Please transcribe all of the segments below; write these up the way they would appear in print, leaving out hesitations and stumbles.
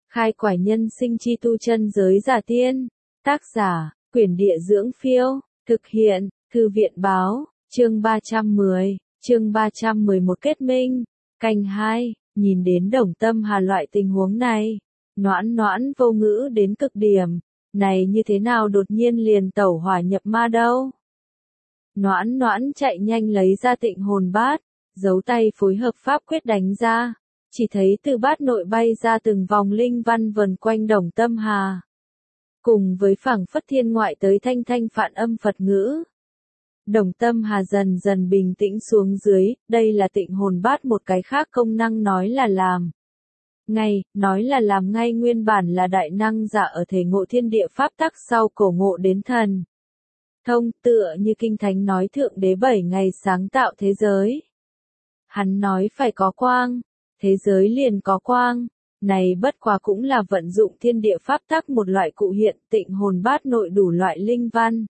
Khai quải nhân sinh chi tu chân giới giả tiên. Tác giả, Quyển Địa Dưỡng Phiêu. Thực hiện, Thư viện Báo. Chương 310, chương 311 kết minh. Canh 2, nhìn đến Đồng Tâm Hà loại tình huống này. Noãn noãn vô ngữ đến cực điểm. Này như thế nào đột nhiên liền tẩu hỏa nhập ma đâu. Noãn noãn chạy nhanh lấy ra Tịnh Hồn Bát, giấu tay phối hợp pháp quyết đánh ra. Chỉ thấy từ bát nội bay ra từng vòng linh văn vần quanh Đồng Tâm Hà. Cùng với phảng phất thiên ngoại tới thanh thanh phạn âm Phật ngữ. Đồng Tâm Hà dần dần bình tĩnh xuống dưới, đây là Tịnh Hồn Bát một cái khác công năng nói là làm. Ngay, nói là làm ngay nguyên bản là đại năng giả ở thể ngộ thiên địa pháp tắc sau cổ ngộ đến thần. Thông tựa như Kinh Thánh nói Thượng Đế 7 ngày sáng tạo thế giới. Hắn nói phải có quang, thế giới liền có quang, này bất quá cũng là vận dụng thiên địa pháp tắc một loại cụ hiện Tịnh Hồn Bát nội đủ loại linh văn.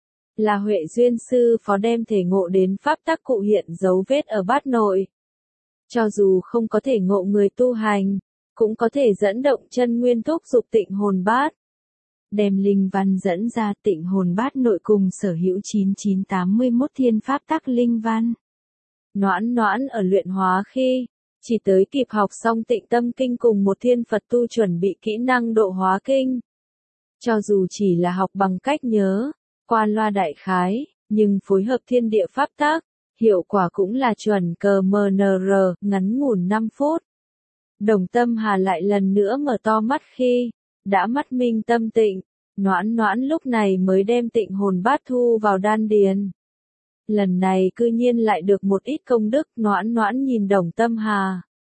Là Huệ Duyên Sư Phó đem thể ngộ đến pháp tắc cụ hiện dấu vết ở bát nội. Cho dù không có thể ngộ người tu hành, cũng có thể dẫn động chân nguyên thúc dục Tịnh Hồn Bát. Đem linh văn dẫn ra Tịnh Hồn Bát nội cùng sở hữu 9981 thiên pháp tắc linh văn. Noãn noãn ở luyện hóa khi, chỉ tới kịp học xong Tịnh Tâm Kinh cùng một thiên Phật tu chuẩn bị kỹ năng độ hóa kinh. Cho dù chỉ là học bằng cách nhớ, qua loa đại khái, nhưng phối hợp thiên địa pháp tắc, hiệu quả cũng là chuẩn CMNR, ngắn ngủn 5 phút. Đồng Tâm Hà lại lần nữa mở to mắt khi, đã mắt minh tâm tịnh, noãn noãn lúc này mới đem Tịnh Hồn Bát thu vào đan điền. Lần này cư nhiên lại được một ít công đức, noãn noãn nhìn Đồng Tâm Hà.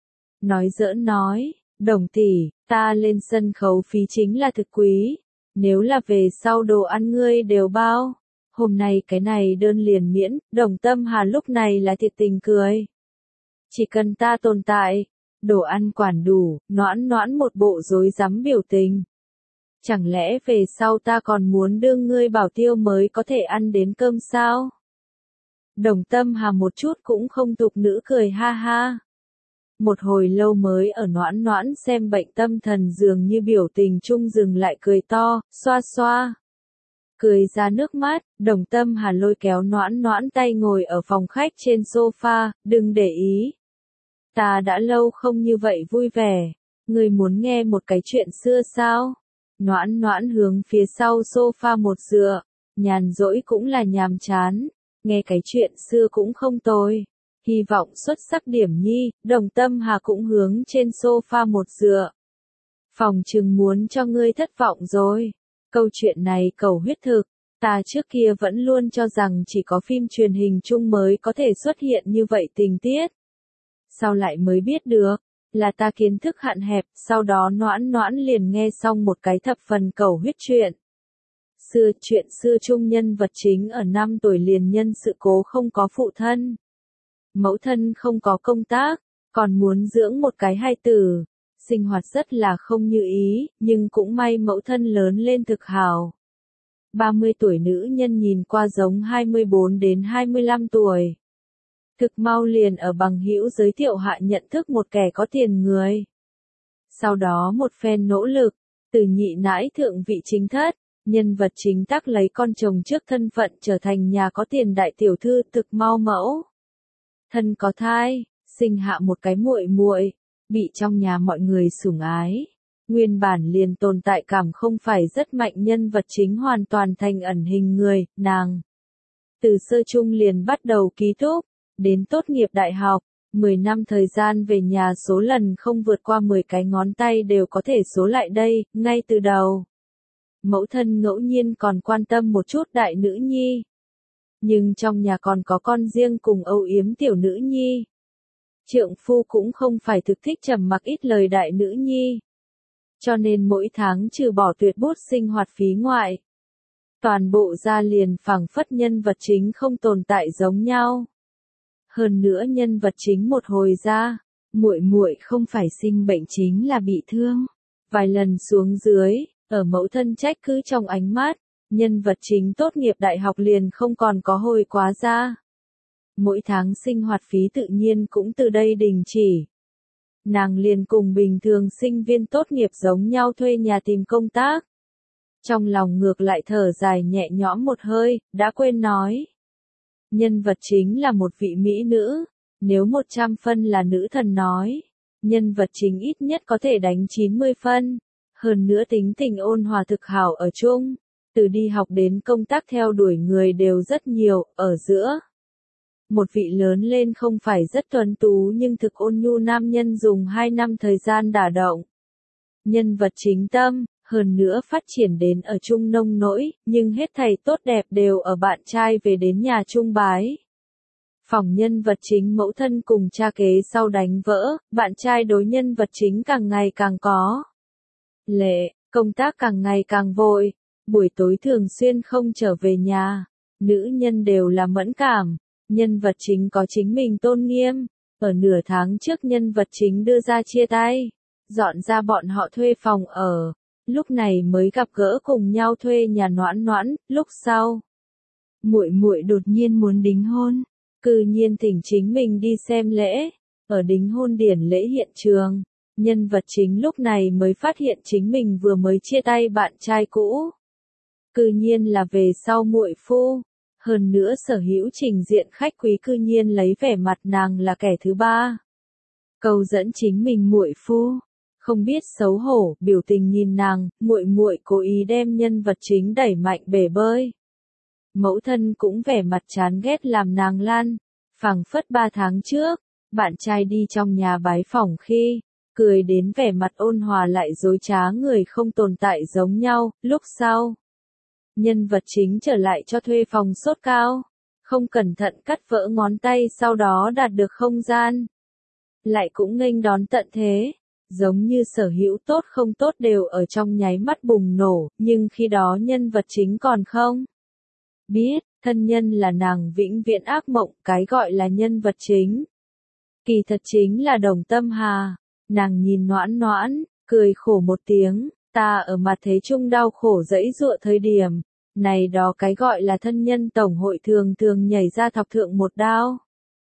Nói giỡn nói, Đồng tỷ, ta lên sân khấu phí chính là thực quý, nếu là về sau đồ ăn ngươi đều bao, hôm nay cái này đơn liền miễn. Đồng Tâm Hà lúc này là thiệt tình cười. Chỉ cần ta tồn tại, đồ ăn quản đủ, noãn noãn một bộ rối rắm biểu tình. Chẳng lẽ về sau ta còn muốn đương ngươi bảo tiêu mới có thể ăn đến cơm sao? Đồng Tâm Hà một chút cũng không tục nữ cười ha ha. Một hồi lâu mới ở noãn noãn xem bệnh tâm thần dường như biểu tình chung dừng lại cười to, xoa xoa. Cười ra nước mắt, Đồng Tâm Hà lôi kéo noãn noãn tay ngồi ở phòng khách trên sofa, đừng để ý. Ta đã lâu không như vậy vui vẻ, ngươi muốn nghe một cái chuyện xưa sao? Noãn noãn hướng phía sau sofa một dựa, nhàn rỗi cũng là nhàm chán, nghe cái chuyện xưa cũng không tồi. Hy vọng xuất sắc điểm nhi, Đồng Tâm Hà cũng hướng trên sofa một dựa. Phòng chừng muốn cho ngươi thất vọng rồi. Câu chuyện này cầu huyết thực, ta trước kia vẫn luôn cho rằng chỉ có phim truyền hình chung mới có thể xuất hiện như vậy tình tiết. Sau lại mới biết được, là ta kiến thức hạn hẹp, sau đó noãn noãn liền nghe xong một cái thập phần cầu huyết chuyện. Chuyện xưa chung nhân vật chính ở 5 tuổi liền nhân sự cố không có phụ thân. Mẫu thân không có công tác, còn muốn dưỡng một cái hài tử. Sinh hoạt rất là không như ý, nhưng cũng may mẫu thân lớn lên thực hảo. 30 tuổi nữ nhân nhìn qua giống 24 đến 25 tuổi. Thực mau liền ở bằng hữu giới thiệu hạ nhận thức một kẻ có tiền người. Sau đó một phen nỗ lực, từ nhị nãi thượng vị chính thất, nhân vật chính tắc lấy con chồng trước thân phận trở thành nhà có tiền đại tiểu thư thực mau mẫu. Thân có thai, sinh hạ một cái muội muội, bị trong nhà mọi người sủng ái. Nguyên bản liền tồn tại cảm không phải rất mạnh nhân vật chính hoàn toàn thành ẩn hình người, nàng. Từ sơ trung liền bắt đầu ký túc, đến tốt nghiệp đại học, 10 năm thời gian về nhà số lần không vượt qua 10 cái ngón tay đều có thể số lại đây, ngay từ đầu. Mẫu thân ngẫu nhiên còn quan tâm một chút đại nữ nhi. Nhưng trong nhà còn có con riêng cùng âu yếm tiểu nữ nhi. Trượng phu cũng không phải thực thích trầm mặc ít lời đại nữ nhi. Cho nên mỗi tháng trừ bỏ tuyệt bút sinh hoạt phí ngoại. Toàn bộ gia liền phảng phất nhân vật chính không tồn tại giống nhau. Hơn nữa nhân vật chính một hồi ra, muội muội không phải sinh bệnh chính là bị thương. Vài lần xuống dưới, ở mẫu thân trách cứ trong ánh mắt, nhân vật chính tốt nghiệp đại học liền không còn có hồi quá ra. Mỗi tháng sinh hoạt phí tự nhiên cũng từ đây đình chỉ. nàng liền cùng bình thường sinh viên tốt nghiệp giống nhau thuê nhà tìm công tác. Trong lòng ngược lại thở dài nhẹ nhõm một hơi, đã quên nói. Nhân vật chính là một vị mỹ nữ, nếu 100 phân là nữ thần nói, nhân vật chính ít nhất có thể đánh 90 phân, hơn nữa tính tình ôn hòa thực hảo ở chung, từ đi học đến công tác theo đuổi người đều rất nhiều, ở giữa. Một vị lớn lên không phải rất tuấn tú nhưng thực ôn nhu nam nhân dùng 2 năm thời gian đả động. Nhân vật chính tâm, hơn nữa phát triển đến ở chung nông nỗi, nhưng hết thảy tốt đẹp đều ở bạn trai về đến nhà chung bái. Phòng nhân vật chính mẫu thân cùng cha kế sau đánh vỡ, bạn trai đối nhân vật chính càng ngày càng có lệ, công tác càng ngày càng vội, buổi tối thường xuyên không trở về nhà, nữ nhân đều là mẫn cảm, nhân vật chính có chính mình tôn nghiêm, ở nửa tháng trước nhân vật chính đưa ra chia tay, dọn ra bọn họ thuê phòng ở, lúc này mới gặp gỡ cùng nhau thuê nhà Noãn Noãn, lúc sau. Muội muội đột nhiên muốn đính hôn, cư nhiên thỉnh chính mình đi xem lễ, ở đính hôn điển lễ hiện trường, nhân vật chính lúc này mới phát hiện chính mình vừa mới chia tay bạn trai cũ. Cư nhiên là về sau muội phu, hơn nữa sở hữu trình diện khách quý cư nhiên lấy vẻ mặt nàng là kẻ thứ ba. Câu dẫn chính mình muội phu, không biết xấu hổ, biểu tình nhìn nàng, muội muội cố ý đem nhân vật chính đẩy mạnh bể bơi. Mẫu thân cũng vẻ mặt chán ghét làm nàng lăn, phảng phất 3 tháng trước, bạn trai đi trong nhà bái phỏng khi, cười đến vẻ mặt ôn hòa lại dối trá người không tồn tại giống nhau, lúc sau. Nhân vật chính trở lại cho thuê phòng sốt cao, không cẩn thận cắt vỡ ngón tay sau đó đạt được không gian. Lại cũng nghênh đón tận thế, giống như sở hữu tốt không tốt đều ở trong nháy mắt bùng nổ, nhưng khi đó nhân vật chính còn không biết, thân nhân là nàng vĩnh viễn ác mộng, cái gọi là nhân vật chính. Kỳ thật chính là Đồng Tâm Hà, nàng nhìn Noãn Noãn, cười khổ một tiếng, ta ở mặt thế chung đau khổ dẫy dụa thời điểm, này đó cái gọi là thân nhân tổng hội thường thường nhảy ra thọc thượng một đao.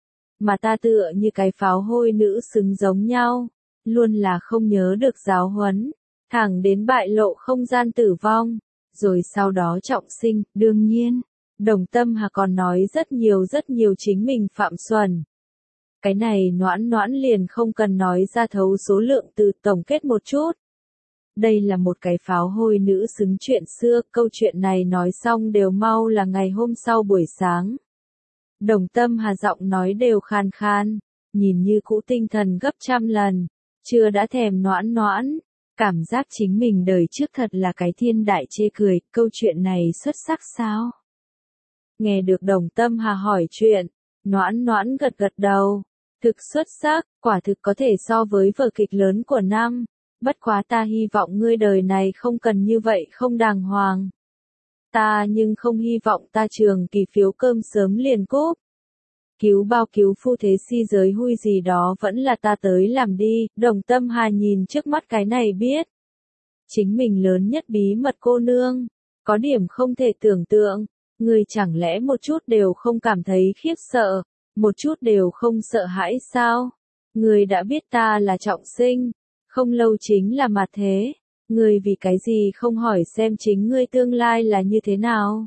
Mà ta tựa như cái pháo hôi nữ xứng giống nhau, luôn là không nhớ được giáo huấn, thẳng đến bại lộ không gian tử vong, rồi sau đó trọng sinh, đương nhiên. Đồng Tâm Hà còn nói rất nhiều chính mình phạm xuẩn. Cái này Noãn Noãn liền không cần nói ra thấu số lượng từ tổng kết một chút. Đây là một cái pháo hôi nữ xứng chuyện xưa, câu chuyện này nói xong đều mau là ngày hôm sau buổi sáng. Đồng Tâm Hà giọng nói đều khan khan, nhìn như cũ tinh thần gấp trăm lần, chưa đã thèm Noãn Noãn, cảm giác chính mình đời trước thật là cái thiên đại chê cười, câu chuyện này xuất sắc sao? Nghe được Đồng Tâm Hà hỏi chuyện, Noãn Noãn gật gật đầu, thực xuất sắc, quả thực có thể so với vở kịch lớn của năm, bất quá ta hy vọng ngươi đời này không cần như vậy không đàng hoàng. Ta nhưng không hy vọng ta trường kỳ phiếu cơm sớm liền cúp. Cứu bao cứu phu thế si giới hui gì đó vẫn là ta tới làm đi, Đồng Tâm Hà nhìn trước mắt cái này biết. Chính mình lớn nhất bí mật cô nương, có điểm không thể tưởng tượng. Ngươi chẳng lẽ một chút đều không cảm thấy khiếp sợ, một chút đều không sợ hãi sao? Ngươi đã biết ta là trọng sinh, không lâu chính là mặt thế, ngươi vì cái gì không hỏi xem chính ngươi tương lai là như thế nào?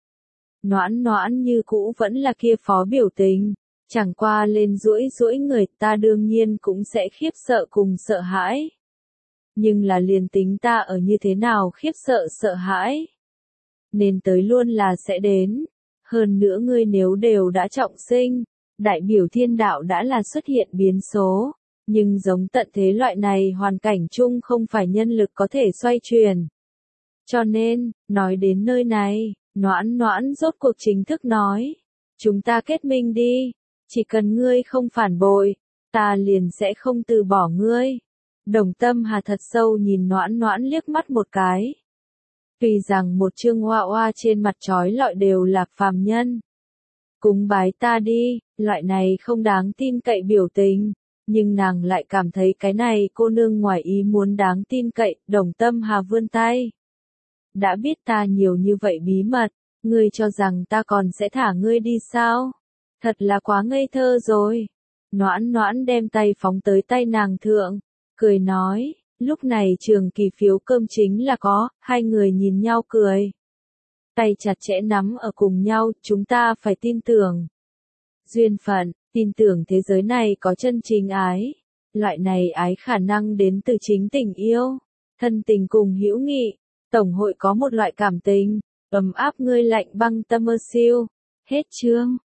Noãn Noãn như cũ vẫn là kia phó biểu tình, chẳng qua lên duỗi người, ta đương nhiên cũng sẽ khiếp sợ cùng sợ hãi. Nhưng là liền tính ta ở như thế nào khiếp sợ hãi, nên tới luôn là sẽ đến. Hơn nữa ngươi nếu đều đã trọng sinh, đại biểu thiên đạo đã là xuất hiện biến số, nhưng giống tận thế loại này hoàn cảnh chung không phải nhân lực có thể xoay chuyển. Cho nên, nói đến nơi này, Noãn Noãn rốt cuộc chính thức nói, chúng ta kết minh đi, chỉ cần ngươi không phản bội, ta liền sẽ không từ bỏ ngươi. Đồng Tâm Hà thật sâu nhìn Noãn Noãn liếc mắt một cái. Tuy rằng một chương hoa hoa trên mặt trói lọi đều là phàm nhân. Cúng bái ta đi, loại này không đáng tin cậy biểu tình, nhưng nàng lại cảm thấy cái này cô nương ngoài ý muốn đáng tin cậy, Đồng Tâm Hà vươn tay. Đã biết ta nhiều như vậy bí mật, ngươi cho rằng ta còn sẽ thả ngươi đi sao? Thật là quá ngây thơ rồi. Noãn noãn đem tay phóng tới tay nàng thượng, cười nói, lúc này Trường Kỳ phiếu cơm chính là có, hai người nhìn nhau cười. Tay chặt chẽ nắm ở cùng nhau, chúng ta phải tin tưởng. Duyên phận, tin tưởng thế giới này có chân chính ái. Loại này ái khả năng đến từ chính tình yêu, thân tình cùng hữu nghị. Tổng hội có một loại cảm tình, ấm áp ngươi lạnh băng tâm ơ siêu. Hết chương.